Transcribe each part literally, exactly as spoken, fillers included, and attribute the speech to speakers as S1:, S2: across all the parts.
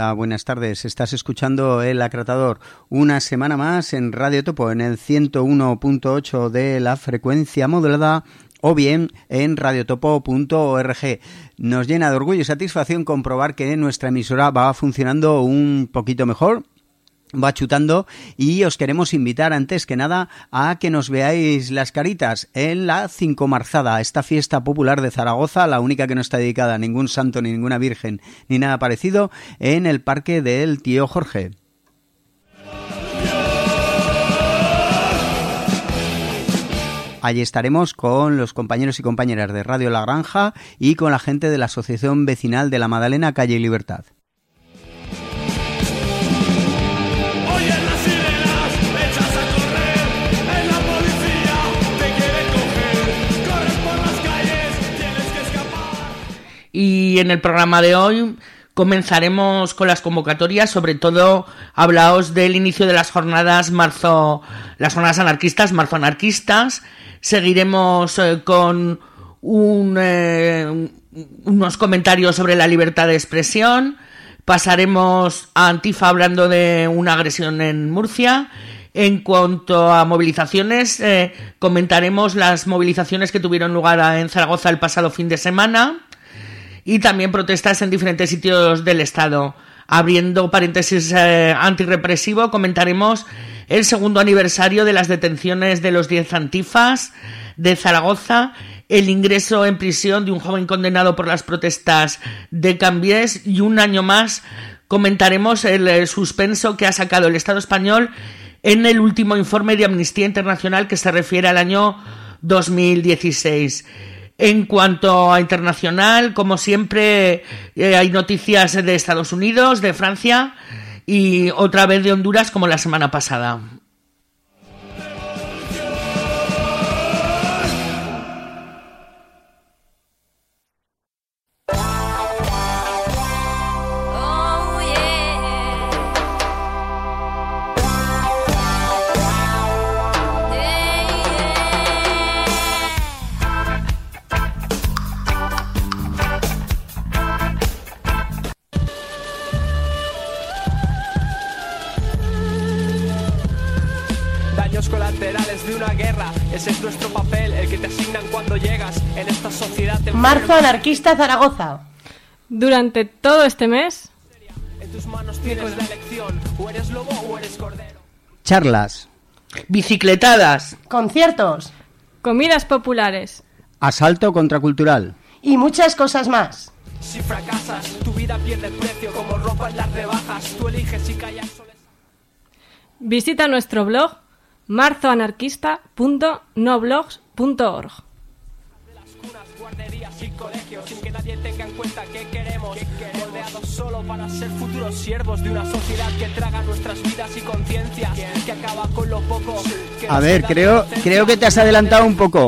S1: Hola, buenas tardes. Estás escuchando El Acratador una semana más en Radio Topo en el ciento uno punto ocho de la frecuencia modulada o bien en radiotopo punto org. Nos llena de orgullo y satisfacción comprobar que nuestra emisora va funcionando un poquito mejor, va chutando, y os queremos invitar antes que nada a que nos veáis las caritas en la Cincomarzada, esta fiesta popular de Zaragoza, la única que no está dedicada a ningún santo ni ninguna virgen ni nada parecido, en el Parque del Tío Jorge. Allí estaremos con los compañeros y compañeras de Radio La Granja y con la gente de la Asociación Vecinal de la Madalena, Calle y Libertad.
S2: Y en el programa de hoy comenzaremos con las convocatorias, sobre todo hablaos del inicio de las jornadas marzo, las jornadas anarquistas, marzo anarquistas. Seguiremos eh, con un, eh, unos comentarios sobre la libertad de expresión. Pasaremos a Antifa hablando de una agresión en Murcia. En cuanto a movilizaciones, eh, comentaremos las movilizaciones que tuvieron lugar en Zaragoza el pasado fin de semana. Y también protestas en diferentes sitios del Estado. Abriendo paréntesis eh, antirrepresivo, comentaremos el segundo aniversario de las detenciones de los diez antifas de Zaragoza, el ingreso en prisión de un joven condenado por las protestas de Cambiés, y un año más comentaremos el, el suspenso que ha sacado el Estado español en el último informe de Amnistía Internacional que se refiere al año dos mil dieciséis. En cuanto a internacional, como siempre, eh, hay noticias de Estados Unidos, de Francia y otra vez de Honduras, como la semana pasada.
S3: Colaterales de una guerra, ese es nuestro papel, el que te asignan cuando llegas en esta sociedad.
S4: Marzo anarquista Zaragoza.
S5: Durante todo este mes,
S3: en tus manos tienes la elección, o eres lobo o eres cordero.
S1: Charlas,
S2: bicicletadas,
S4: conciertos,
S5: comidas populares,
S1: asalto contracultural
S4: y muchas cosas más.
S3: Si fracasas, tu vida pierde precio como ropa en las rebajas. Tú eliges si callas o les...
S5: Visita nuestro blog marzo anarquista punto noblogs punto org.
S3: De las cunas, guarderías y colegios, sin que nadie tenga en cuenta qué queremos, moldeados solo para ser futuros siervos de una sociedad que traga nuestras vidas y conciencia, que acaba con lo poco que
S1: A ver, creo, creo que te has adelantado un poco.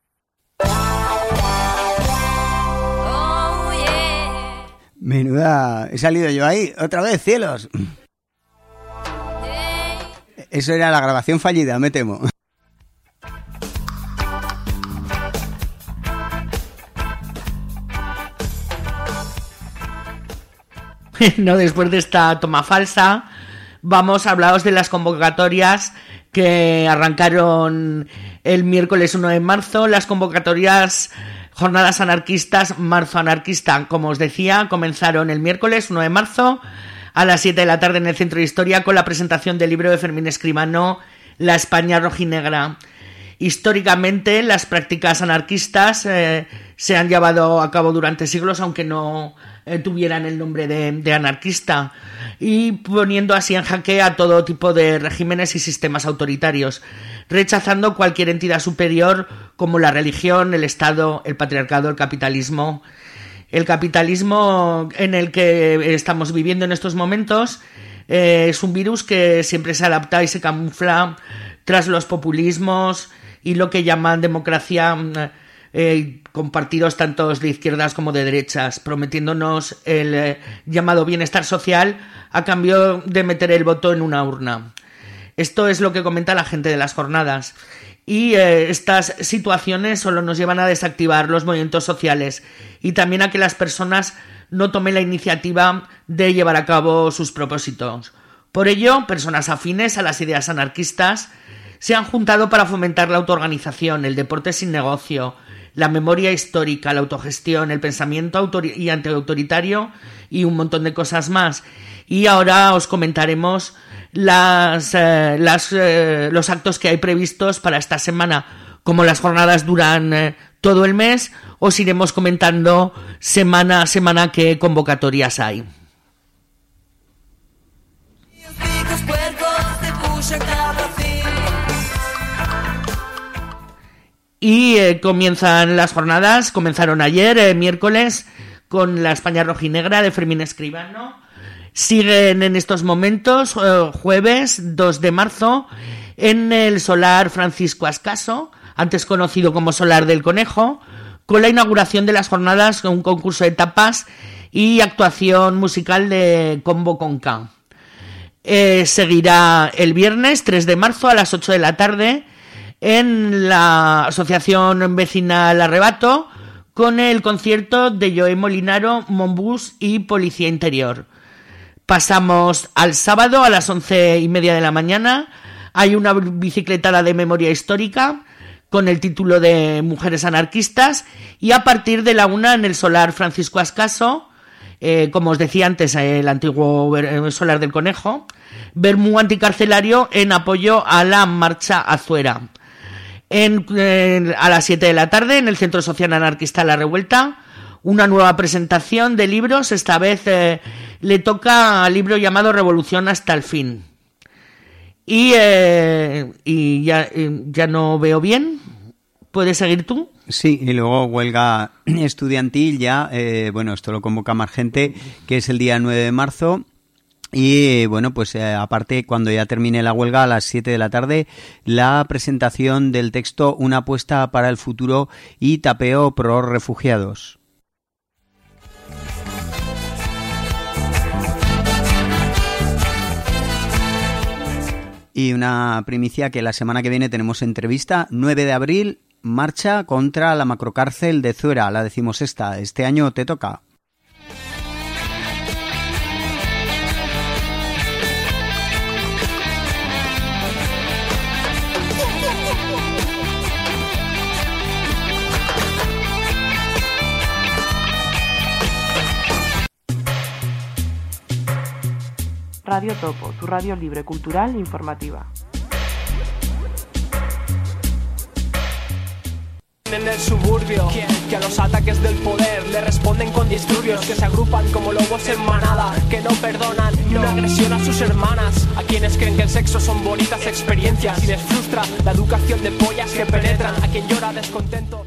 S1: Menuda, he salido yo ahí, otra vez, cielos. Eso era la grabación fallida, me temo.
S2: No, después de esta toma falsa, vamos a hablaros de las convocatorias que arrancaron el miércoles uno de marzo. Las convocatorias jornadas anarquistas, marzo anarquista, como os decía, comenzaron el miércoles uno de marzo a las siete de la tarde en el Centro de Historia con la presentación del libro de Fermín Escribano, La España rojinegra. Históricamente, las prácticas anarquistas eh, se han llevado a cabo durante siglos, aunque no eh, tuvieran el nombre de, de anarquista, y poniendo así en jaque a todo tipo de regímenes y sistemas autoritarios, rechazando cualquier entidad superior como la religión, el Estado, el patriarcado, el capitalismo. El capitalismo en el que estamos viviendo en estos momentos eh, es un virus que siempre se adapta y se camufla tras los populismos y lo que llaman democracia, eh, con partidos tanto de izquierdas como de derechas, prometiéndonos el eh, llamado bienestar social a cambio de meter el voto en una urna. Esto es lo que comenta la gente de las jornadas. Y eh, estas situaciones solo nos llevan a desactivar los movimientos sociales y también a que las personas no tome la iniciativa de llevar a cabo sus propósitos. Por ello, personas afines a las ideas anarquistas se han juntado para fomentar la autoorganización, el deporte sin negocio, la memoria histórica, la autogestión, el pensamiento autori- y antiautoritario y un montón de cosas más. Y ahora os comentaremos las, eh, las, eh, los actos que hay previstos para esta semana. Como las jornadas duran eh, todo el mes, os iremos comentando semana a semana qué convocatorias hay. Y eh, comienzan las jornadas, comenzaron ayer, eh, miércoles, con la España rojinegra de Fermín Escribano. Siguen en estos momentos, eh, jueves dos de marzo, en el Solar Francisco Ascaso, antes conocido como Solar del Conejo, con la inauguración de las jornadas, un concurso de tapas y actuación musical de Combo Conca. Eh, seguirá el viernes tres de marzo a las ocho de la tarde en la Asociación Vecinal Arrebato, con el concierto de Joe Molinaro, Monbús y Policía Interior. Pasamos al sábado a las once y media de la mañana. Hay una bicicletada de memoria histórica con el título de Mujeres Anarquistas, y a partir de la una en el Solar Francisco Ascaso, eh, como os decía antes, el antiguo Solar del Conejo, Bermú anticarcelario en apoyo a la Marcha Azuera. En, eh, a las siete de la tarde en el Centro Social Anarquista La Revuelta, una nueva presentación de libros. Esta vez eh, le toca al libro llamado Revolución hasta el fin. Y, eh, y ya, eh, ya no veo bien. ¿Puedes seguir tú?
S1: Sí, y luego huelga estudiantil ya, eh, bueno, esto lo convoca más gente, que es el día nueve de marzo. Y bueno, pues eh, aparte, cuando ya termine la huelga a las siete de la tarde, la presentación del texto Una apuesta para el futuro y tapeo pro refugiados. Y una primicia, que la semana que viene tenemos entrevista, nueve de abril, marcha contra la macrocárcel de Zuera, la decimosexta. Este año te toca.
S6: Radio Topo, tu radio libre, cultural e informativa.
S3: En el suburbio, que a los ataques del poder le responden con disturbios, que se agrupan como lobos en manada, que no perdonan ni una agresión a sus hermanas, a quienes creen que el sexo son bonitas experiencias, y les frustra la educación de pollas que penetran, a quien llora descontento.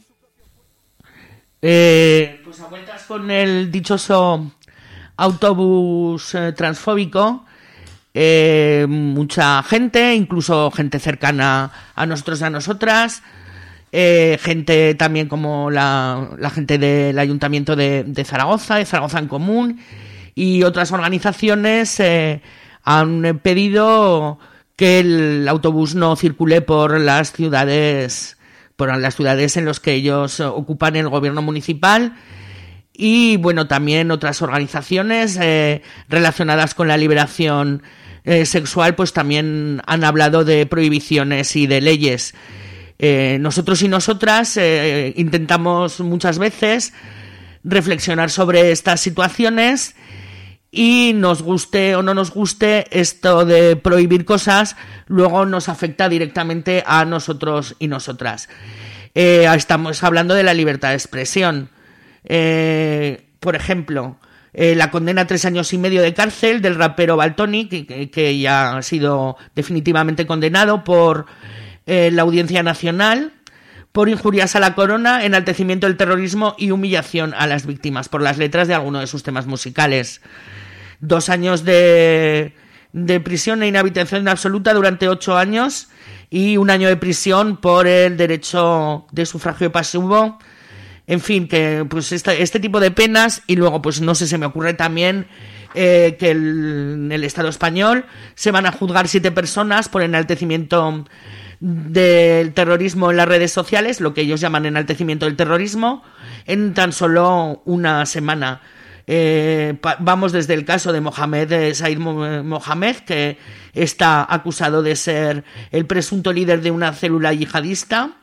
S2: Eh, pues a vueltas con el dichoso autobús eh, transfóbico, eh, mucha gente, incluso gente cercana a nosotros y a nosotras, eh, gente también como la, la gente del Ayuntamiento de, de Zaragoza, de Zaragoza en Común, y otras organizaciones eh, han pedido que el autobús no circule por las ciudades, por las ciudades en las que ellos ocupan el gobierno municipal. Y bueno, también otras organizaciones eh, relacionadas con la liberación eh, sexual, pues también han hablado de prohibiciones y de leyes. Eh, nosotros y nosotras eh, intentamos muchas veces reflexionar sobre estas situaciones, y nos guste o no nos guste, esto de prohibir cosas luego nos afecta directamente a nosotros y nosotras. Eh, estamos hablando de la libertad de expresión. Eh, por ejemplo, eh, la condena a tres años y medio de cárcel del rapero Valtonyc, que, que ya ha sido definitivamente condenado por eh, la Audiencia Nacional por injurias a la corona, enaltecimiento del terrorismo y humillación a las víctimas por las letras de alguno de sus temas musicales. Dos años de, de prisión e inhabilitación absoluta durante ocho años y un año de prisión por el derecho de sufragio pasivo. En fin, que pues este, este tipo de penas. Y luego, pues no sé, se me ocurre también eh, que el, en el Estado español se van a juzgar siete personas por enaltecimiento del terrorismo en las redes sociales, lo que ellos llaman enaltecimiento del terrorismo, en tan solo una semana. Eh, pa- vamos desde el caso de Mohamed eh, Said Mohamed, que está acusado de ser el presunto líder de una célula yihadista,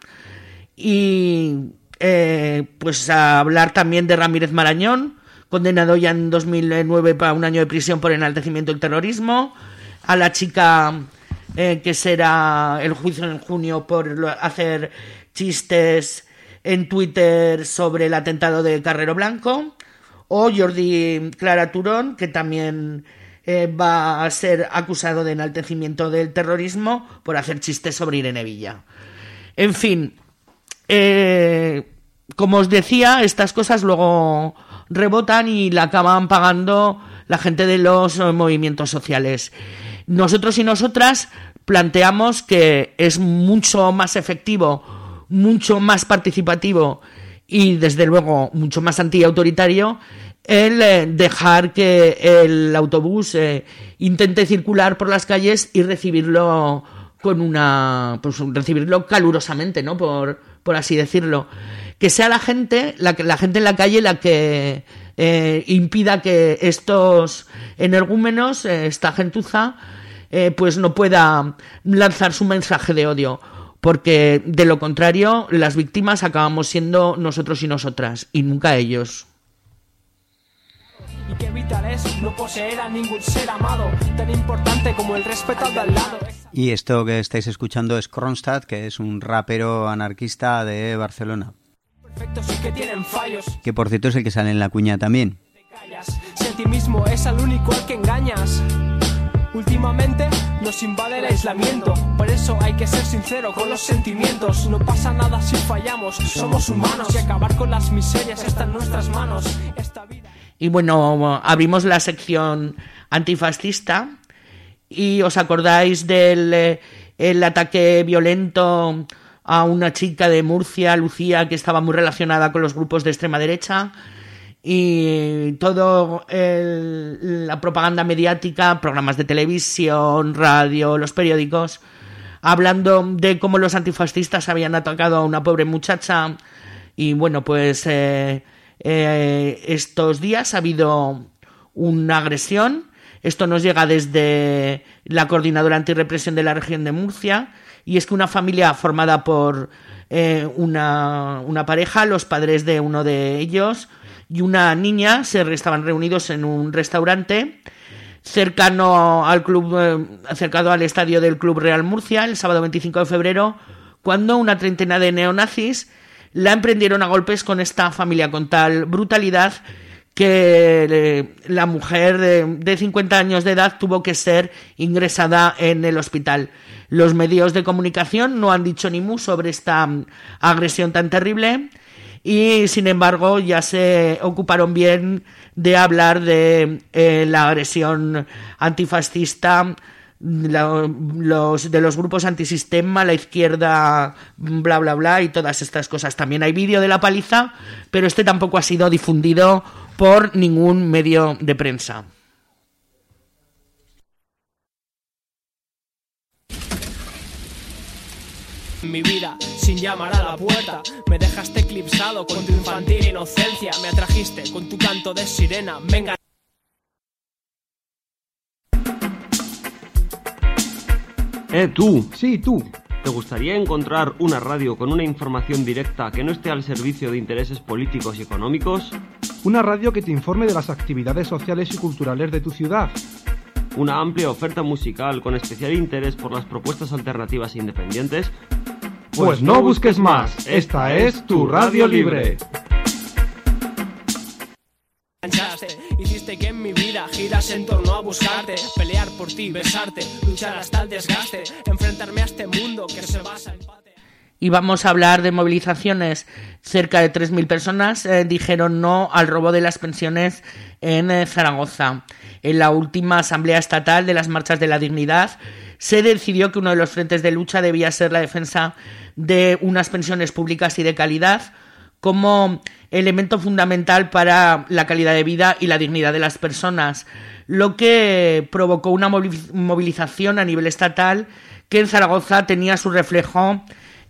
S2: y eh, pues a hablar también de Ramírez Marañón, condenado ya en dos mil nueve para un año de prisión por enaltecimiento del terrorismo, a la chica eh, que será el juicio en junio por hacer chistes en Twitter sobre el atentado de Carrero Blanco, o Jordi Clara Turón, que también eh, va a ser acusado de enaltecimiento del terrorismo por hacer chistes sobre Irene Villa. En fin, eh, como os decía, estas cosas luego rebotan y la acaban pagando la gente de los movimientos sociales. Nosotros y nosotras planteamos que es mucho más efectivo, mucho más participativo y desde luego mucho más antiautoritario el eh, dejar que el autobús eh, intente circular por las calles y recibirlo con una, pues recibirlo calurosamente, ¿no? Por, por así decirlo. Que sea la gente, la, la gente en la calle la que eh, impida que estos energúmenos, eh, esta gentuza, eh, pues no pueda lanzar su mensaje de odio. Porque de lo contrario, las víctimas acabamos siendo nosotros y nosotras, y nunca ellos.
S3: Y qué vital es no poseer a ningún ser amado, tan importante como el respeto al de al lado.
S1: Y esto que estáis escuchando es Kronstadt, que es un rapero anarquista de Barcelona.
S3: Perfectos y que tienen fallos.
S1: Que por cierto es el que sale en La Cuña también.
S3: Te callas. Si a ti mismo es al único al que engañas. Últimamente nos invade el aislamiento, por eso hay que ser sincero con los sentimientos. No pasa nada si fallamos, somos humanos y acabar con las miserias está en nuestras manos. Esta vida...
S2: Y bueno, abrimos la sección antifascista y os acordáis del eh, el ataque violento a una chica de Murcia, Lucía, que estaba muy relacionada con los grupos de extrema derecha, y todo el, la propaganda mediática, programas de televisión, radio, los periódicos, hablando de cómo los antifascistas habían atacado a una pobre muchacha. Y bueno, pues eh, eh, estos días ha habido una agresión. Esto nos llega desde la Coordinadora Antirrepresión de la región de Murcia, y es que una familia formada por eh, una, una pareja, los padres de uno de ellos y una niña, se estaban reunidos en un restaurante cercano al club, eh, cercano al estadio del Club Real Murcia, el sábado veinticinco de febrero, cuando una treintena de neonazis la emprendieron a golpes con esta familia con tal brutalidad que eh, la mujer de, de cincuenta años de edad tuvo que ser ingresada en el hospital. Los medios de comunicación no han dicho ni mu sobre esta um, agresión tan terrible, y sin embargo ya se ocuparon bien de hablar de eh, la agresión antifascista, la, los, de los grupos antisistema, la izquierda, bla bla bla, y todas estas cosas. También hay vídeo de la paliza, pero este tampoco ha sido difundido por ningún medio de prensa.
S3: Mi vida sin llamar a la puerta, me dejaste eclipsado con tu infantil inocencia, me atrajiste con tu canto de sirena, venga.
S7: Eh, tú.
S8: Sí, tú.
S7: ¿Te gustaría encontrar una radio con una información directa que no esté al servicio de intereses políticos y económicos?
S8: Una radio que te informe de las actividades sociales y culturales de tu ciudad.
S7: Una amplia oferta musical con especial interés por las propuestas alternativas e independientes.
S8: Pues no busques más, esta es tu radio libre.
S3: Hiciste que en mi vida giras en torno a buscarte, pelear por ti, besarte, luchar hasta el desgaste, enfrentarme a este mundo que se basa en empate.
S2: Y vamos a hablar de movilizaciones. Cerca de tres mil personas eh, dijeron no al robo de las pensiones en eh, Zaragoza. En la última asamblea estatal de las marchas de la dignidad se decidió que uno de los frentes de lucha debía ser la defensa de unas pensiones públicas y de calidad como elemento fundamental para la calidad de vida y la dignidad de las personas, lo que provocó una movilización a nivel estatal que en Zaragoza tenía su reflejo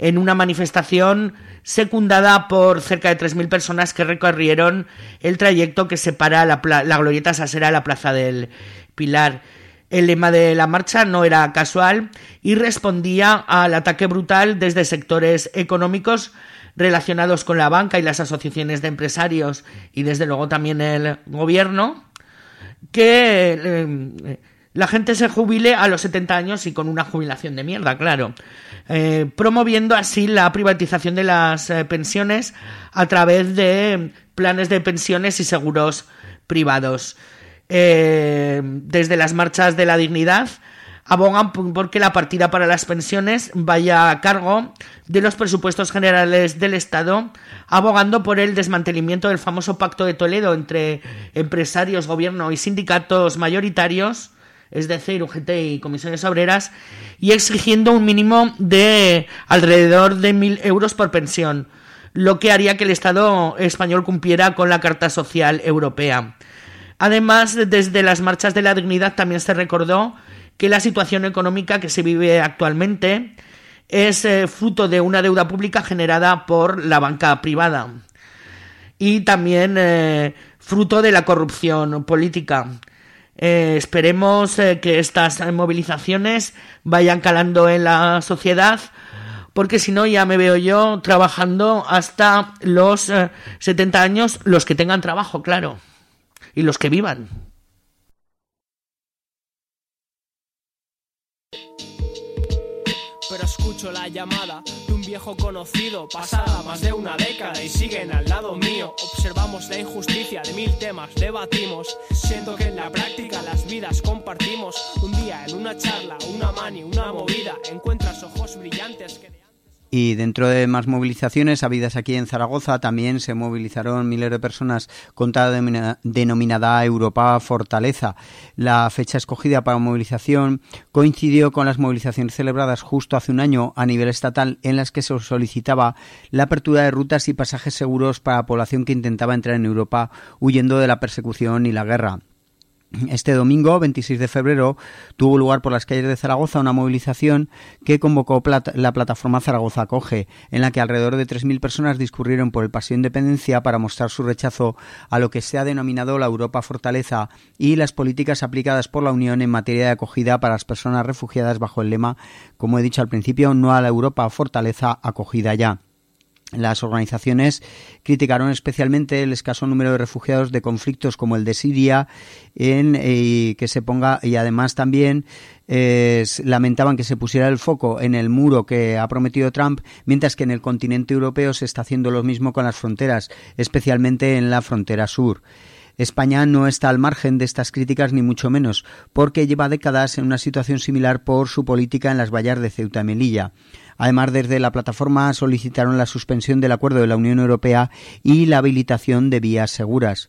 S2: en una manifestación secundada por cerca de tres mil personas que recorrieron el trayecto que separa la, la Glorieta Sasera de la Plaza del Pilar. El lema de la marcha no era casual y respondía al ataque brutal desde sectores económicos relacionados con la banca y las asociaciones de empresarios y desde luego también el gobierno, que eh, la gente se jubile a los setenta años y con una jubilación de mierda, claro, eh, promoviendo así la privatización de las eh, pensiones a través de planes de pensiones y seguros privados. Eh, desde las marchas de la dignidad abogan porque la partida para las pensiones vaya a cargo de los presupuestos generales del Estado, abogando por el desmantelamiento del famoso Pacto de Toledo entre empresarios, gobierno y sindicatos mayoritarios, es decir, U G T y comisiones obreras, y exigiendo un mínimo de alrededor de mil euros por pensión, lo que haría que el Estado español cumpliera con la Carta Social Europea. Además, desde las marchas de la dignidad también se recordó que la situación económica que se vive actualmente es eh, fruto de una deuda pública generada por la banca privada y también eh, fruto de la corrupción política. Eh, esperemos eh, que estas movilizaciones vayan calando en la sociedad, porque si no ya me veo yo trabajando hasta los eh, setenta años, los que tengan trabajo, claro, y los que vivan.
S3: Pero escucho la llamada de un viejo conocido, pasada más de una década y siguen al lado mío. Observamos la injusticia de mil temas, debatimos. Siento que en la práctica las vidas compartimos. Un día en una charla, una mani, una movida, encuentras ojos brillantes que...
S1: Y dentro de más movilizaciones habidas aquí en Zaragoza, también se movilizaron miles de personas contra la denominada Europa Fortaleza. La fecha escogida para movilización coincidió con las movilizaciones celebradas justo hace un año a nivel estatal, en las que se solicitaba la apertura de rutas y pasajes seguros para la población que intentaba entrar en Europa huyendo de la persecución y la guerra. Este domingo, veintiséis de febrero, tuvo lugar por las calles de Zaragoza una movilización que convocó la plataforma Zaragoza Acoge, en la que alrededor de tres mil personas discurrieron por el Paseo Independencia para mostrar su rechazo a lo que se ha denominado la Europa Fortaleza y las políticas aplicadas por la Unión en materia de acogida para las personas refugiadas bajo el lema, como he dicho al principio, no a la Europa Fortaleza, acogida ya. Las organizaciones criticaron especialmente el escaso número de refugiados de conflictos como el de Siria, en eh, que se ponga, y además también eh, lamentaban que se pusiera el foco en el muro que ha prometido Trump, mientras que en el continente europeo se está haciendo lo mismo con las fronteras, especialmente en la frontera sur. España no está al margen de estas críticas ni mucho menos, porque lleva décadas en una situación similar por su política en las vallas de Ceuta y Melilla. Además, desde la plataforma solicitaron la suspensión del acuerdo de la Unión Europea y la habilitación de vías seguras.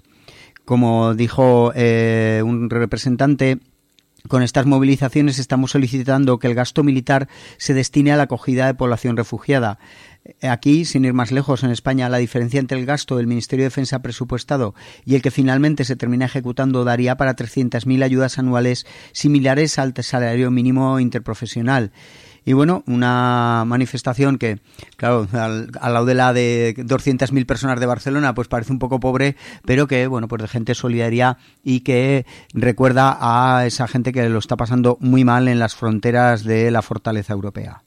S1: Como dijo eh, un representante, con estas movilizaciones estamos solicitando que el gasto militar se destine a la acogida de población refugiada. Aquí, sin ir más lejos, en España, la diferencia entre el gasto del Ministerio de Defensa presupuestado y el que finalmente se termina ejecutando daría para trescientas mil ayudas anuales similares al salario mínimo interprofesional. Y bueno, una manifestación que, claro, al, al lado de la de doscientas mil personas de Barcelona, pues parece un poco pobre, pero que, bueno, pues de gente solidaria y que recuerda a esa gente que lo está pasando muy mal en las fronteras de la fortaleza europea.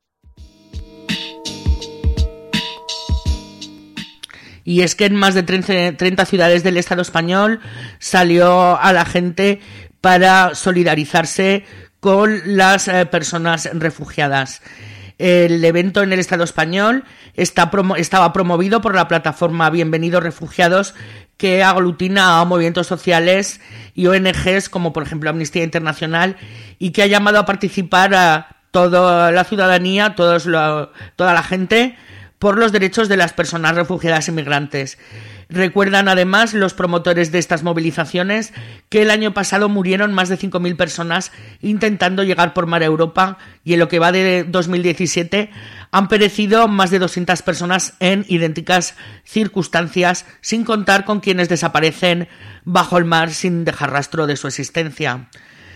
S2: Y es que en más de treinta ciudades del Estado español salió a la gente para solidarizarse con las eh, personas refugiadas. El evento en el Estado español está promo- estaba promovido por la plataforma Bienvenidos Refugiados, que aglutina a movimientos sociales y O N Ges como por ejemplo Amnistía Internacional, y que ha llamado a participar a toda la ciudadanía, todos lo, toda la gente, por los derechos de las personas refugiadas y migrantes. Recuerdan además los promotores de estas movilizaciones que el año pasado murieron más de cinco mil personas intentando llegar por mar a Europa, y en lo que va de dos mil diecisiete han perecido más de doscientas personas en idénticas circunstancias, sin contar con quienes desaparecen bajo el mar sin dejar rastro de su existencia.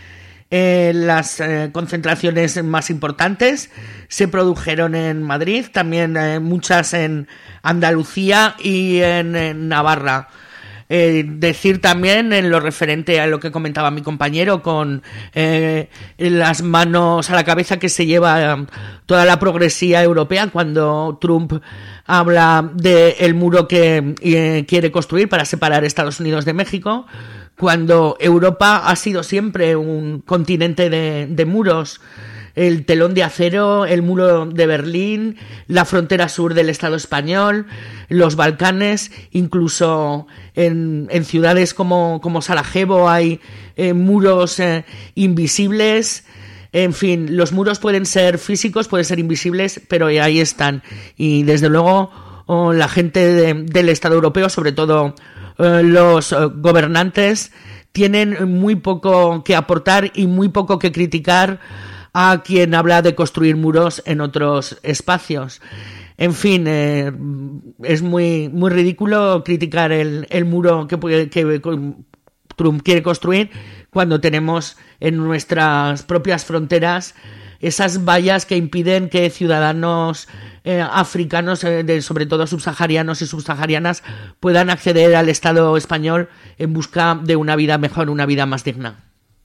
S2: Eh, las eh, concentraciones más importantes se produjeron en Madrid, también eh, muchas en Andalucía y en, en Navarra. Eh, decir también en lo referente a lo que comentaba mi compañero con eh, las manos a la cabeza que se lleva eh, toda la progresía europea cuando Trump habla del muro que eh, quiere construir para separar Estados Unidos de México, cuando Europa ha sido siempre un continente de, de muros. El telón de acero, el muro de Berlín, la frontera sur del Estado español, los Balcanes, incluso en, en ciudades como, como Sarajevo hay eh, muros eh, invisibles. En fin, los muros pueden ser físicos, pueden ser invisibles, pero ahí están. Y desde luego oh, la gente de, del Estado europeo, sobre todo eh, los eh, gobernantes, tienen muy poco que aportar y muy poco que criticar a quien habla de construir muros en otros espacios. En fin, eh, es muy muy ridículo criticar el, el muro que, puede, que Trump quiere construir cuando tenemos en nuestras propias fronteras esas vallas que impiden que ciudadanos eh, africanos, eh, de, sobre todo subsaharianos y subsaharianas, puedan acceder al Estado español en busca de una vida mejor, una vida más digna.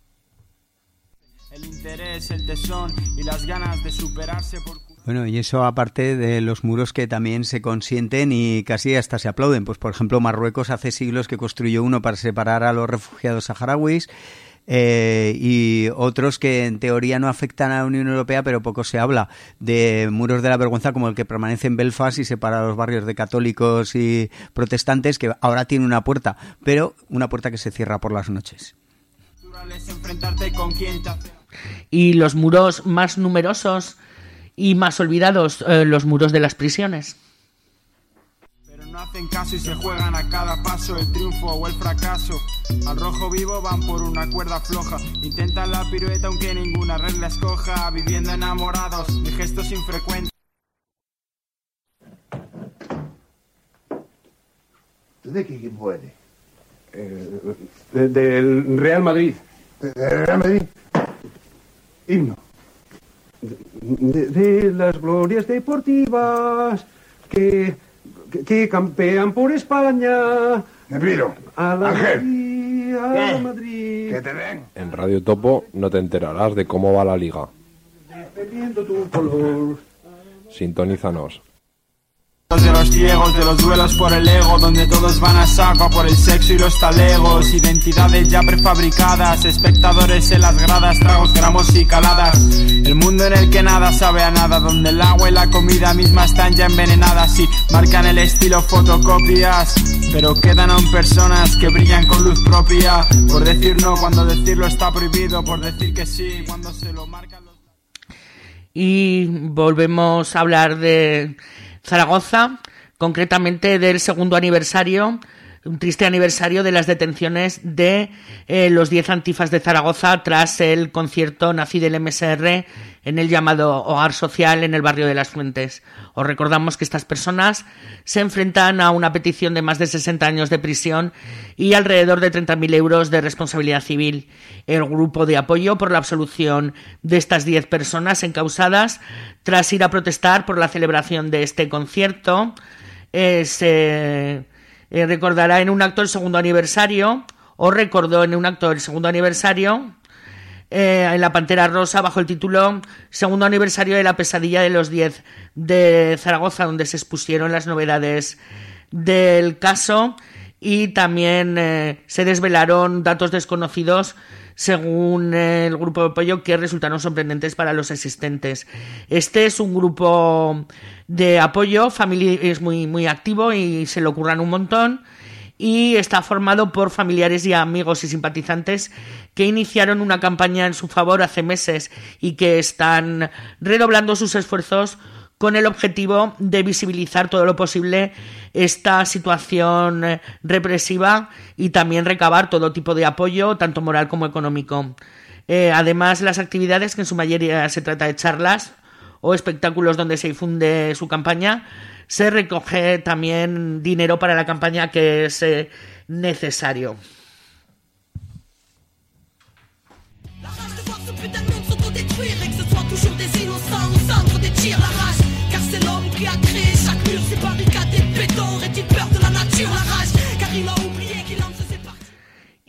S3: El interés, el tesón y las ganas de superarse por...
S1: Bueno, y eso aparte de los muros que también se consienten y casi hasta se aplauden. Pues por ejemplo, Marruecos hace siglos que construyó uno para separar a los refugiados saharauis eh, y otros que en teoría no afectan a la Unión Europea, pero poco se habla de muros de la vergüenza como el que permanece en Belfast y separa a los barrios de católicos y protestantes, que ahora tiene una puerta, pero una puerta que se cierra por las noches.
S2: Y los muros más numerosos y más olvidados, eh, los muros de las prisiones.
S3: Pero no hacen caso y se juegan a cada paso el triunfo o el fracaso. Al rojo vivo van por una cuerda floja, intentan la pirueta aunque ninguna regla escoja, viviendo enamorados de gestos infrecuentes.
S9: ¿Tú de qué equipo eres?
S10: Eh, de, del Real Madrid.
S9: ¿De Real Madrid? Himno.
S10: De, de las glorias deportivas que, que, que campean por España.
S9: Me pido.
S10: A la
S9: Ángel.
S10: Madrid, a
S9: ¿Qué?
S10: la Madrid.
S9: Que te den.
S11: En Radio Topo no te enterarás de cómo va la liga.
S10: Defendiendo tu color.
S11: Sintonízanos.
S3: De los ciegos, de los duelos por el ego, donde todos van a saco por el sexo y los talegos, identidades ya prefabricadas, espectadores en las gradas, tragos, gramos y caladas, el mundo en el que nada sabe a nada, donde el agua y la comida misma están ya envenenadas y marcan el estilo fotocopias, pero quedan aún personas que brillan con luz propia, por decir no cuando decirlo está prohibido, por decir que sí cuando se lo marcan los...
S2: Y volvemos a hablar de Zaragoza, concretamente del segundo aniversario, un triste aniversario de las detenciones de eh, los diez antifas de Zaragoza tras el concierto nazi del M S R en el llamado Hogar Social en el barrio de Las Fuentes. Os recordamos que estas personas se enfrentan a una petición de más de sesenta años de prisión y alrededor de treinta mil euros de responsabilidad civil. El grupo de apoyo por la absolución de estas diez personas encausadas tras ir a protestar por la celebración de este concierto eh, se eh, recordará en un acto el segundo aniversario, o recordó en un acto el segundo aniversario Eh, en la Pantera Rosa bajo el título Segundo aniversario de la pesadilla de los diez de Zaragoza, donde se expusieron las novedades del caso y también eh, se desvelaron datos desconocidos según el grupo de apoyo que resultaron sorprendentes para los asistentes. Este es un grupo de apoyo, familia, es muy, muy activo y se le ocurran un montón, y está formado por familiares y amigos y simpatizantes que iniciaron una campaña en su favor hace meses y que están redoblando sus esfuerzos con el objetivo de visibilizar todo lo posible esta situación represiva y también recabar todo tipo de apoyo, tanto moral como económico. Eh, además, las actividades, que en su mayoría se trata de charlas o espectáculos donde se difunde su campaña, se recoge también dinero para la campaña que es eh, necesario.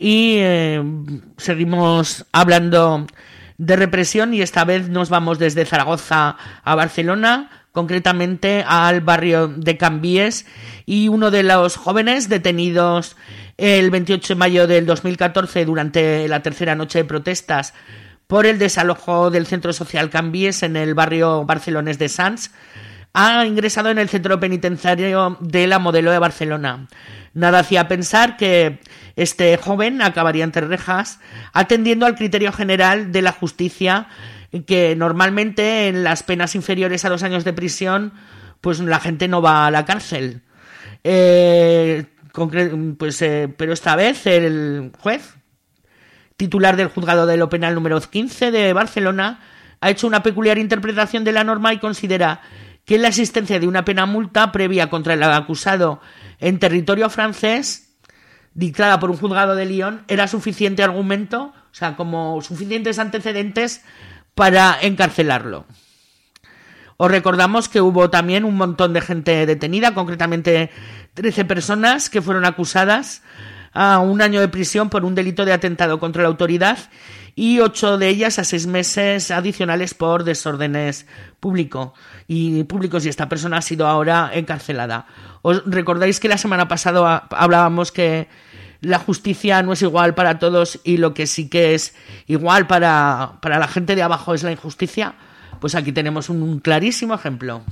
S2: Y eh, seguimos hablando de represión y esta vez nos vamos desde Zaragoza a Barcelona, concretamente al barrio de Can Vies, y uno de los jóvenes detenidos el veintiocho de mayo del dos mil catorce durante la tercera noche de protestas por el desalojo del centro social Can Vies en el barrio barcelonés de Sants, ha ingresado en el centro penitenciario de la Modelo de Barcelona. Nada hacía pensar que este joven acabaría entre rejas, atendiendo al criterio general de la justicia, que normalmente en las penas inferiores a dos años de prisión, pues la gente no va a la cárcel. Eh, pues, eh, pero esta vez el juez, titular del juzgado de lo penal número quince de Barcelona, ha hecho una peculiar interpretación de la norma y considera que la existencia de una pena multa previa contra el acusado en territorio francés, dictada por un juzgado de Lyon, era suficiente argumento, o sea, como suficientes antecedentes para encarcelarlo. Os recordamos que hubo también un montón de gente detenida, concretamente trece personas que fueron acusadas a un año de prisión por un delito de atentado contra la autoridad y ocho de ellas a seis meses adicionales por desórdenes público y públicos y esta persona ha sido ahora encarcelada. ¿Os recordáis que la semana pasada hablábamos que la justicia no es igual para todos y lo que sí que es igual para, para la gente de abajo es la injusticia? Pues aquí tenemos un, un clarísimo ejemplo.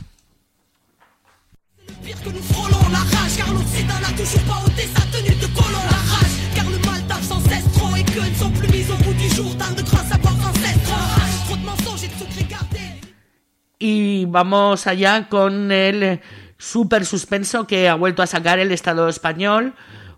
S2: Y vamos allá con el súper suspenso que ha vuelto a sacar el Estado español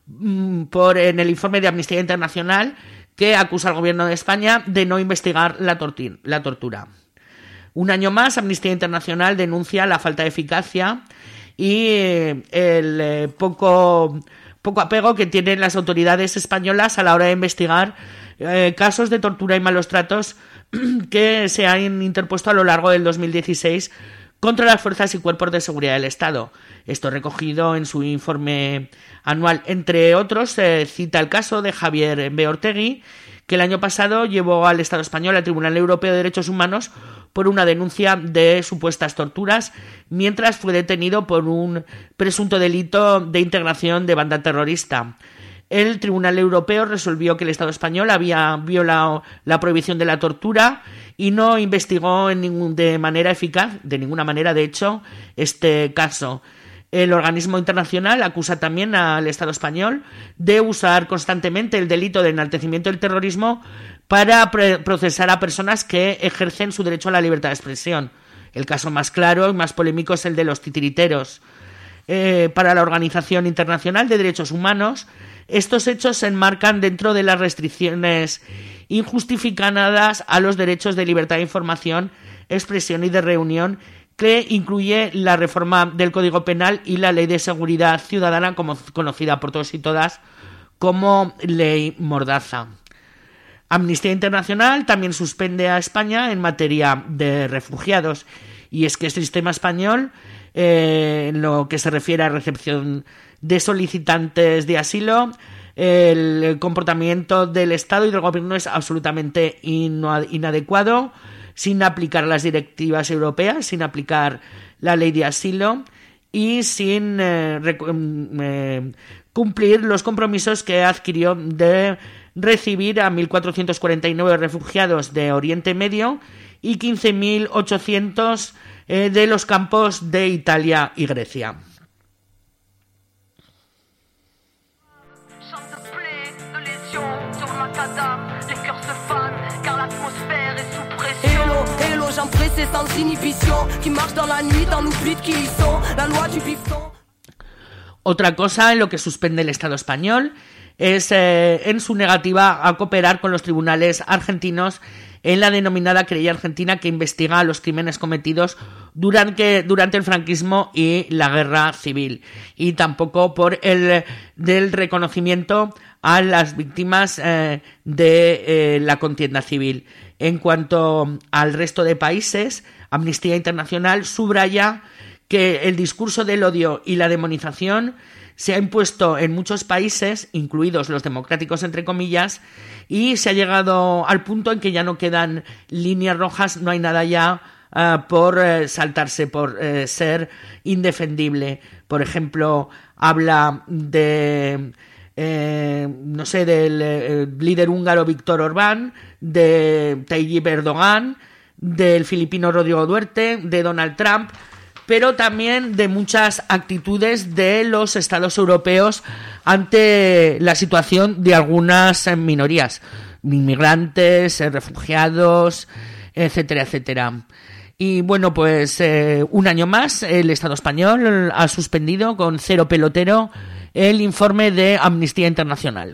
S2: por en el informe de Amnistía Internacional, que acusa al gobierno de España de no investigar la, torti- la tortura. Un año más, Amnistía Internacional denuncia la falta de eficacia y el eh, poco, poco apego que tienen las autoridades españolas a la hora de investigar eh, casos de tortura y malos tratos que se han interpuesto a lo largo del dos mil dieciséis contra las fuerzas y cuerpos de seguridad del Estado. Esto recogido en su informe anual. Entre otros, se eh, cita el caso de Javier B. Ortegui, que el año pasado llevó al Estado español al Tribunal Europeo de Derechos Humanos por una denuncia de supuestas torturas, mientras fue detenido por un presunto delito de integración de banda terrorista. El Tribunal Europeo resolvió que el Estado español había violado la prohibición de la tortura y no investigó en ningún, de manera eficaz, de ninguna manera, de hecho, este caso. El organismo internacional acusa también al Estado español de usar constantemente el delito de enaltecimiento del terrorismo para pre- procesar a personas que ejercen su derecho a la libertad de expresión. El caso más claro y más polémico es el de los titiriteros. Eh, para la Organización Internacional de Derechos Humanos, estos hechos se enmarcan dentro de las restricciones injustificadas a los derechos de libertad de información, expresión y de reunión, que incluye la reforma del Código Penal y la Ley de Seguridad Ciudadana, como conocida por todos y todas como Ley Mordaza. Amnistía Internacional también suspende a España en materia de refugiados, y es que el sistema español, eh, en lo que se refiere a recepción de solicitantes de asilo, el comportamiento del Estado y del Gobierno es absolutamente inadecuado, sin aplicar las directivas europeas, sin aplicar la ley de asilo y sin eh, eh, cumplir los compromisos que adquirió de recibir a mil cuatrocientos cuarenta y nueve refugiados de Oriente Medio y quince mil ochocientos eh, de los campos de Italia y Grecia. Sans inhibición, qui marche dans la nuit, dans l'oubli de qui ils sont, la loi du bifton. Otra cosa en lo que suspende el Estado español es eh, en su negativa a cooperar con los tribunales argentinos en la denominada querella argentina que investiga los crímenes cometidos durante, durante el franquismo y la guerra civil, y tampoco por el del reconocimiento a las víctimas eh, de eh, la contienda civil. En cuanto al resto de países, Amnistía Internacional subraya que el discurso del odio y la demonización se ha impuesto en muchos países, incluidos los democráticos entre comillas, y se ha llegado al punto en que ya no quedan líneas rojas, no hay nada ya uh, por uh, saltarse, por uh, ser indefendible. Por ejemplo, habla de... Eh, no sé, del eh, líder húngaro Víctor Orbán, de Tayyip Erdogan, del filipino Rodrigo Duterte, de Donald Trump, pero también de muchas actitudes de los estados europeos ante la situación de algunas eh, minorías, inmigrantes, eh, refugiados, etcétera, etcétera. Y bueno, pues eh, un año más el Estado español ha suspendido con cero pelotero el informe de Amnistía Internacional.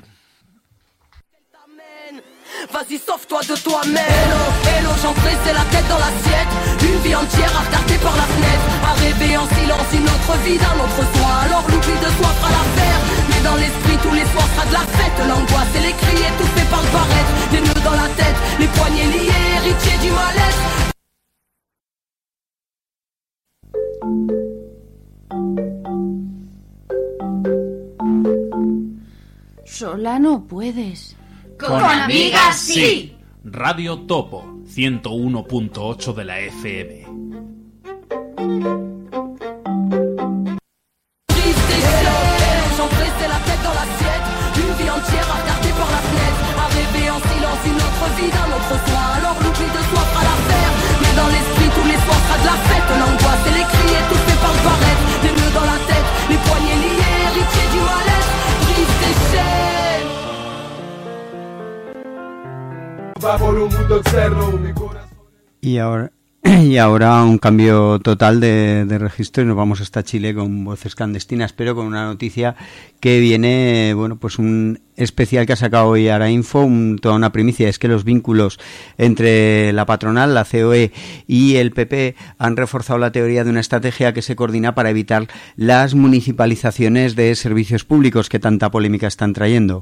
S12: Vas-y, sauve-toi de toi-même. Hello, hello, j'entrais, c'est la tête dans l'assiette. Une vie entière à regarder par la fenêtre. À rêver en silence une autre vie d'un autre soi. Alors l'oubli de soi fera l'affaire. Mais dans l'esprit, tous les soirs sera de la fête. L'angoisse et les cris étouffés par le barrette. Des nœuds dans la tête, les poignets liés, héritiers du mal-être.
S13: Sola no puedes.
S14: ¡Con amigas sí! Radio Topo, ciento uno punto ocho de la F M.
S1: Y ahora, y ahora un cambio total de, de registro y nos vamos hasta Chile con Voces Clandestinas, pero con una noticia que viene, bueno, pues un especial que ha sacado hoy Arainfo, un, toda una primicia. Es que los vínculos entre la patronal, la C O E y el P P han reforzado la teoría de una estrategia que se coordina para evitar las municipalizaciones de servicios públicos que tanta polémica están trayendo.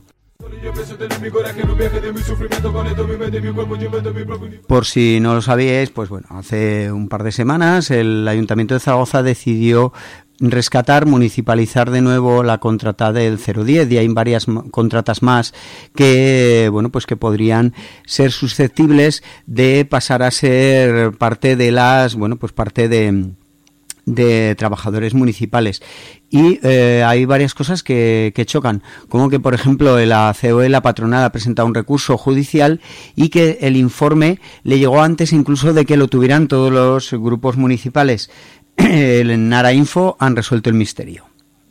S1: Por si no lo sabíais, pues bueno, hace un par de semanas el Ayuntamiento de Zaragoza decidió rescatar, municipalizar de nuevo la contrata del cero diez, y hay varias contratas más que, bueno, pues que podrían ser susceptibles de pasar a ser parte de las, bueno, pues parte de de trabajadores municipales. Y eh, hay varias cosas que, que chocan, como que, por ejemplo, la C O E, la patronal, ha presentado un recurso judicial y que el informe le llegó antes incluso de que lo tuvieran todos los grupos municipales. En Arainfo han resuelto el misterio.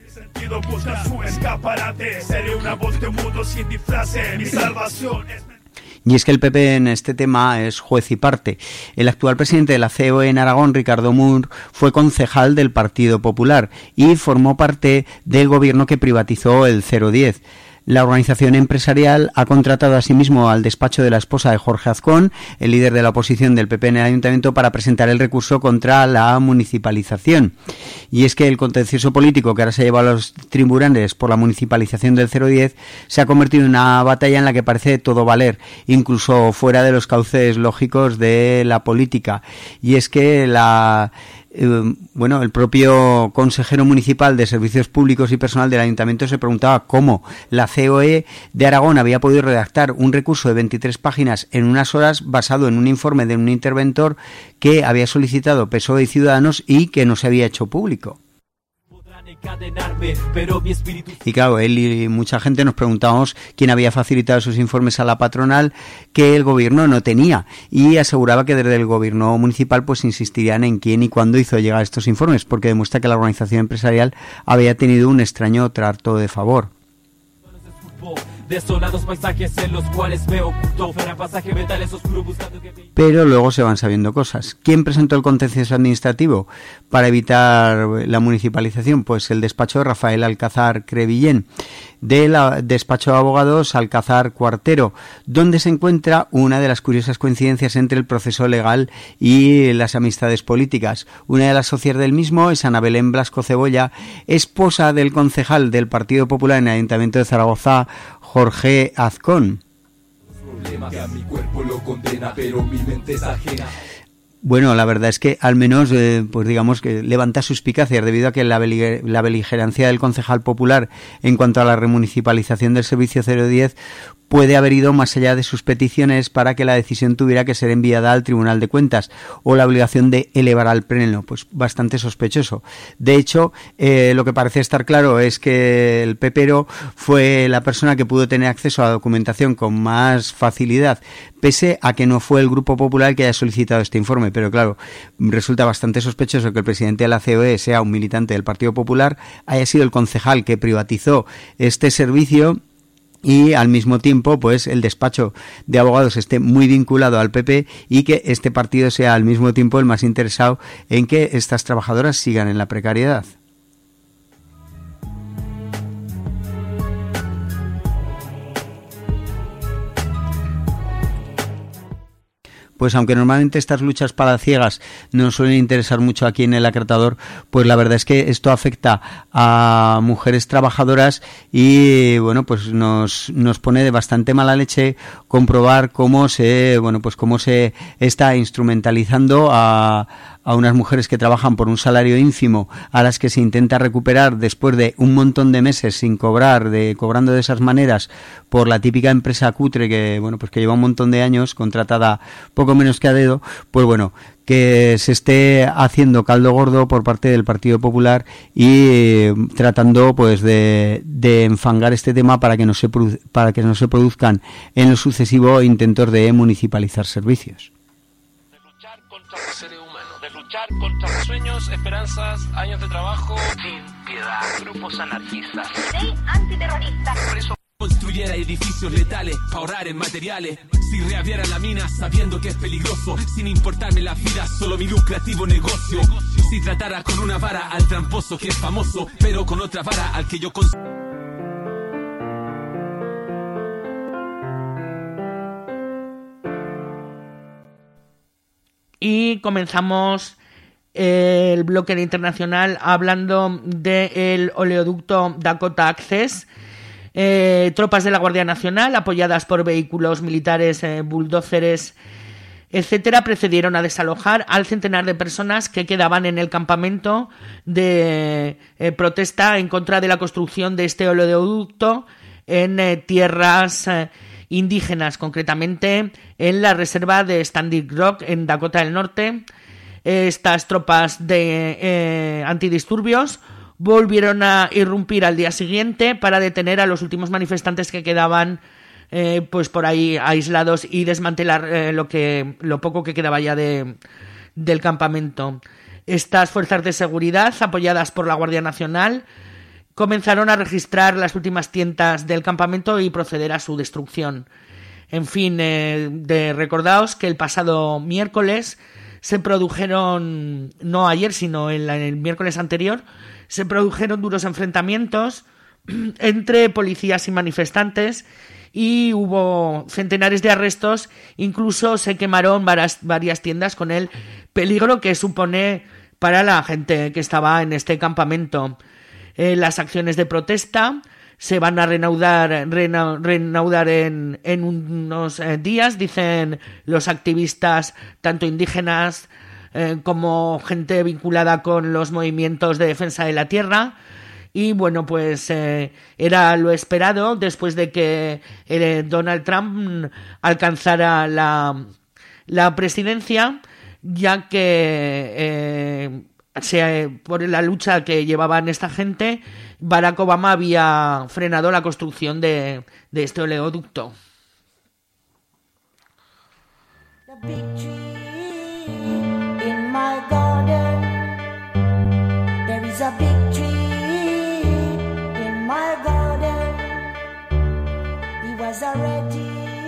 S1: Y es que el P P en este tema es juez y parte. El actual presidente de la C O E en Aragón, Ricardo Mur, fue concejal del Partido Popular y formó parte del gobierno que privatizó el cero diez. La organización empresarial ha contratado asimismo al despacho de la esposa de Jorge Azcón, el líder de la oposición del P P en el ayuntamiento, para presentar el recurso contra la municipalización. Y es que el contencioso político que ahora se lleva a los tribunales por la municipalización del cero diez se ha convertido en una batalla en la que parece todo valer, incluso fuera de los cauces lógicos de la política. Y es que la... Eh, bueno, el propio consejero municipal de Servicios Públicos y Personal del Ayuntamiento se preguntaba cómo la C O E de Aragón había podido redactar un recurso de veintitrés páginas en unas horas basado en un informe de un interventor que había solicitado P S O E y Ciudadanos y que no se había hecho público. Y claro, él y mucha gente nos preguntábamos quién había facilitado esos informes a la patronal que el gobierno no tenía, y aseguraba que desde el gobierno municipal pues insistirían en quién y cuándo hizo llegar estos informes, porque demuestra que la organización empresarial había tenido un extraño trato de favor. Desolados paisajes en los cuales veo oculto fuera pasaje metales oscuro buscando que... Pero luego se van sabiendo cosas. ¿Quién presentó el contencioso administrativo para evitar la municipalización? Pues el despacho de Rafael Alcázar Crevillén, del despacho de abogados Alcázar Cuartero, donde se encuentra una de las curiosas coincidencias entre el proceso legal y las amistades políticas. Una de las socias del mismo es Ana Belén Blasco Cebolla, esposa del concejal del Partido Popular en el Ayuntamiento de Zaragoza, Jorge Azcón. Bueno, la verdad es que al menos, eh, pues digamos que levanta suspicacias debido a que la, beliger- la beligerancia del concejal popular en cuanto a la remunicipalización del servicio cero diez puede haber ido más allá de sus peticiones para que la decisión tuviera que ser enviada al Tribunal de Cuentas o la obligación de elevar al Pleno, pues bastante sospechoso. De hecho, eh, lo que parece estar claro es que el pepero fue la persona que pudo tener acceso a la documentación con más facilidad, pese a que no fue el Grupo Popular que haya solicitado este informe. Pero claro, resulta bastante sospechoso que el presidente de la C O E sea un militante del Partido Popular, haya sido el concejal que privatizó este servicio y al mismo tiempo pues el despacho de abogados esté muy vinculado al P P y que este partido sea al mismo tiempo el más interesado en que estas trabajadoras sigan en la precariedad. Pues aunque normalmente estas luchas palaciegas nos suelen interesar mucho aquí en el Acratador, pues la verdad es que esto afecta a mujeres trabajadoras y bueno, pues nos nos pone de bastante mala leche comprobar cómo se bueno pues cómo se está instrumentalizando a a unas mujeres que trabajan por un salario ínfimo, a las que se intenta recuperar después de un montón de meses sin cobrar, de cobrando de esas maneras por la típica empresa cutre que bueno pues que lleva un montón de años contratada poco menos que a dedo. Pues bueno, que se esté haciendo caldo gordo por parte del Partido Popular y eh, tratando pues de, de enfangar este tema para que no se produ- para que no se produzcan en lo sucesivo intentos de municipalizar servicios.
S15: Luchar contra los sueños, esperanzas, años de trabajo, sin piedad, grupos anarquistas, ley antiterrorista. Por eso construyera edificios letales para ahorrar en materiales. Si reabriera la mina sabiendo que es peligroso, sin importarme la vida, solo mi lucrativo negocio. Si tratara con una vara al tramposo que es famoso, pero con otra vara al que yo cons-
S2: Y comenzamos el bloque internacional hablando del oleoducto Dakota Access. Eh, tropas de la Guardia Nacional, apoyadas por vehículos militares, eh, bulldózeres, etcétera, procedieron a desalojar al centenar de personas que quedaban en el campamento de eh, protesta en contra de la construcción de este oleoducto en eh, tierras eh, indígenas, concretamente en la reserva de Standing Rock en Dakota del Norte. Estas tropas de eh, antidisturbios volvieron a irrumpir al día siguiente para detener a los últimos manifestantes que quedaban eh, pues por ahí aislados y desmantelar eh, lo que lo poco que quedaba ya de, del campamento. Estas fuerzas de seguridad, apoyadas por la Guardia Nacional, comenzaron a registrar las últimas tiendas del campamento y proceder a su destrucción. En fin, eh, de, recordaos que el pasado miércoles se produjeron, no ayer, sino en, la, en el miércoles anterior, se produjeron duros enfrentamientos entre policías y manifestantes y hubo centenares de arrestos, incluso se quemaron varias, varias tiendas con el peligro que supone para la gente que estaba en este campamento. Eh, las acciones de protesta se van a reanudar, rena, reanudar en, en unos eh, días, dicen los activistas, tanto indígenas eh, como gente vinculada con los movimientos de defensa de la tierra. Y bueno, pues eh, era lo esperado después de que eh, Donald Trump alcanzara la, la presidencia, ya que eh, se, por la lucha que llevaban esta gente, Barack Obama había frenado la construcción de, de este oleoducto.
S16: The big tree in my garden. There is a big tree in my garden. He was already.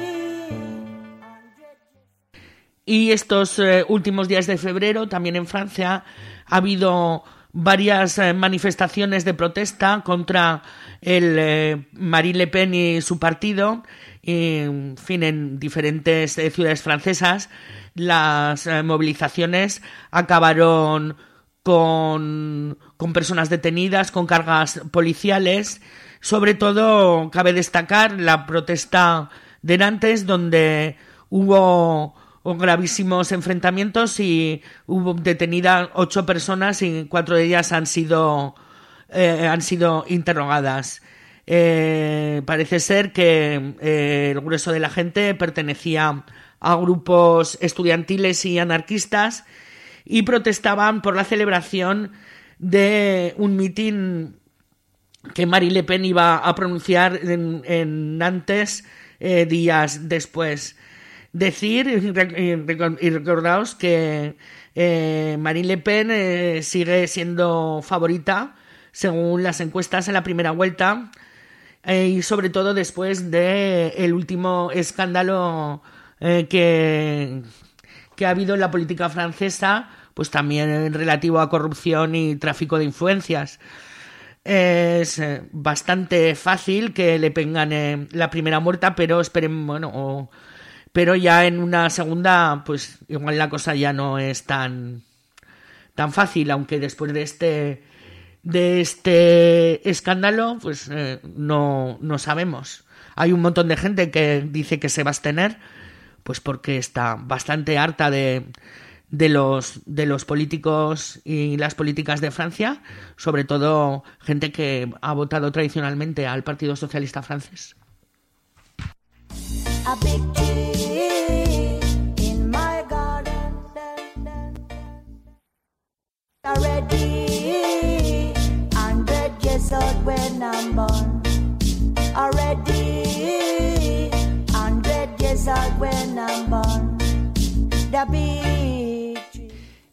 S2: Y estos eh, últimos días de febrero, también en Francia, ha habido varias eh, manifestaciones de protesta contra el eh, Marine Le Pen y su partido. Y, en fin, en diferentes eh, ciudades francesas las eh, movilizaciones acabaron con, con personas detenidas, con cargas policiales. Sobre todo, cabe destacar la protesta de Nantes, donde hubo hubo gravísimos enfrentamientos y hubo detenidas ocho personas y cuatro de ellas han sido, eh, han sido interrogadas. Eh, parece ser que eh, el grueso de la gente pertenecía a grupos estudiantiles y anarquistas y protestaban por la celebración de un mitin que Marine Le Pen iba a pronunciar en, en Nantes eh, días después. Decir y, rec- y recordaos que eh, Marine Le Pen eh, sigue siendo favorita según las encuestas en la primera vuelta, eh, y sobre todo después de el último escándalo eh, que, que ha habido en la política francesa, pues también relativo a corrupción y tráfico de influencias. Es bastante fácil que Le Pen gane la primera vuelta, pero esperen, bueno, o, pero ya en una segunda, pues igual la cosa ya no es tan, tan fácil, aunque después de este de este escándalo, pues eh, no, no sabemos. Hay un montón de gente que dice que se va a abstener, pues porque está bastante harta de, de los de los políticos y las políticas de Francia, sobre todo gente que ha votado tradicionalmente al Partido Socialista francés.
S16: A big tree in my garden, already hundred years old when I'm born. Already hundred years old when I'm born. The big tree.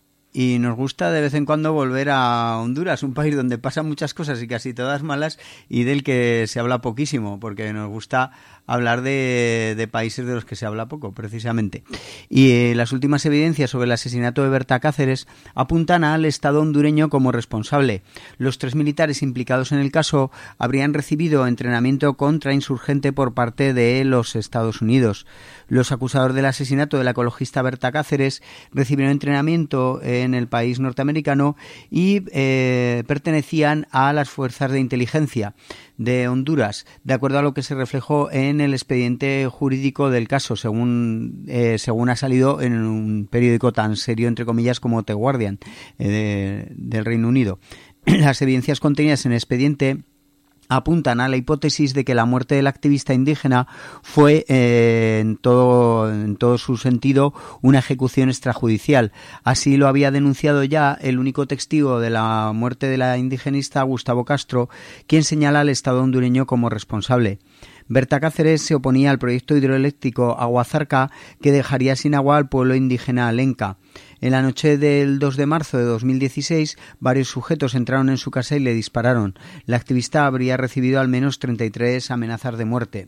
S1: Y nos gusta de vez en cuando volver a Honduras, un país donde pasan muchas cosas y casi todas malas y del que se habla poquísimo, porque nos gusta hablar de, de países de los que se habla poco, precisamente. Y eh, las últimas evidencias sobre el asesinato de Berta Cáceres apuntan al Estado hondureño como responsable. Los tres militares implicados en el caso habrían recibido entrenamiento contrainsurgente por parte de los Estados Unidos. Los acusados del asesinato de la ecologista Berta Cáceres recibieron entrenamiento en el país norteamericano y eh, pertenecían a las fuerzas de inteligencia de Honduras, de acuerdo a lo que se reflejó en el expediente jurídico del caso, según eh, según ha salido en un periódico tan serio, entre comillas, como The Guardian, eh, de, del Reino Unido. Las evidencias contenidas en el expediente apuntan a la hipótesis de que la muerte del activista indígena fue eh, en todo en todo su sentido una ejecución extrajudicial. Así lo había denunciado ya el único testigo de la muerte de la indigenista, Gustavo Castro, quien señala al Estado hondureño como responsable. Berta Cáceres se oponía al proyecto hidroeléctrico Aguazarca, que dejaría sin agua al pueblo indígena Lenca. En la noche del dos de marzo de dos mil dieciséis, varios sujetos entraron en su casa y le dispararon. La activista habría recibido al menos treinta y tres amenazas de muerte.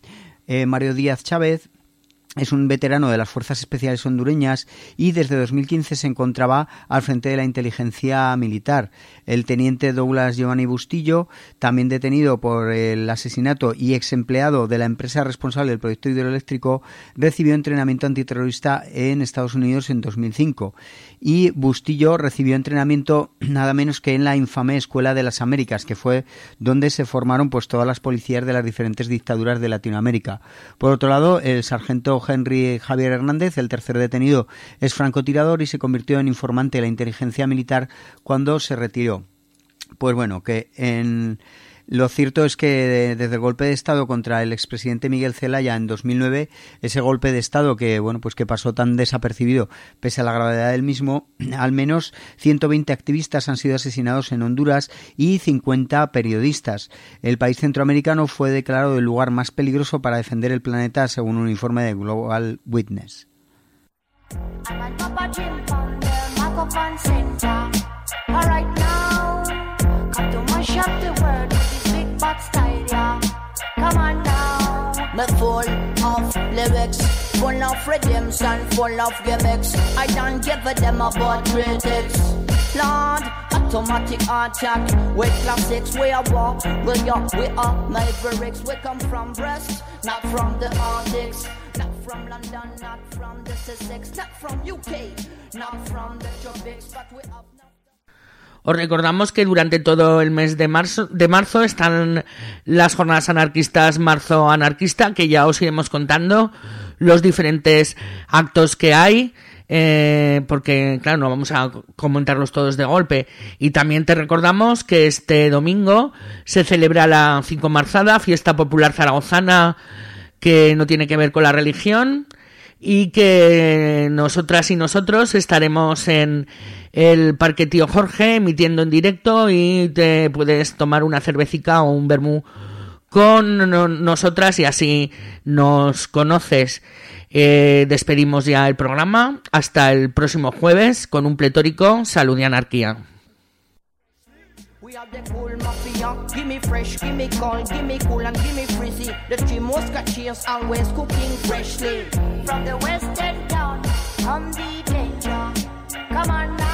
S1: Eh, Mario Díaz Chávez es un veterano de las Fuerzas Especiales hondureñas y desde dos mil quince se encontraba al frente de la inteligencia militar. El teniente Douglas Giovanni Bustillo, también detenido por el asesinato y ex empleado de la empresa responsable del proyecto hidroeléctrico, recibió entrenamiento antiterrorista en Estados Unidos en dos mil cinco. Y Bustillo recibió entrenamiento nada menos que en la infame Escuela de las Américas, que fue donde se formaron pues todas las policías de las diferentes dictaduras de Latinoamérica. Por otro lado, el sargento Henry Javier Hernández, el tercer detenido, es francotirador y se convirtió en informante de la inteligencia militar cuando se retiró. Pues bueno, que en... Lo cierto es que desde el golpe de Estado contra el expresidente Miguel Zelaya en dos mil nueve, ese golpe de Estado que bueno pues que pasó tan desapercibido pese a la gravedad del mismo, al menos ciento veinte activistas han sido asesinados en Honduras y cincuenta periodistas. El país centroamericano fue declarado el lugar más peligroso para defender el planeta según un informe de Global Witness.
S16: But style, yeah. Come on now. Me full of lyrics, full of redemption, full of gimmicks. I don't give a damn about critics. Lord, automatic attack with classics. We are war, we are, we are mavericks. We come from Brest, not from the Arctics. Not from London, not from the Sussex. Not from U K, not from the tropics. But we are...
S2: Os recordamos que durante todo el mes de marzo, de marzo están las jornadas anarquistas Marzo Anarquista, que ya os iremos contando los diferentes actos que hay, eh, porque claro, no vamos a comentarlos todos de golpe. Y también te recordamos que este domingo se celebra la Cinco Marzada, fiesta popular zaragozana que no tiene que ver con la religión, y que nosotras y nosotros estaremos en el Parque Tío Jorge emitiendo en directo, y te puedes tomar una cervecica o un vermú con no, nosotras y así nos conoces. Eh, despedimos ya el programa hasta el próximo jueves con un pletórico Salud y Anarquía.
S16: We are the cool mafia. Give me fresh, give me cold, give me cool and give me frizzy. The three musketeers always cooking freshly. From the western town, come the danger. Come on now.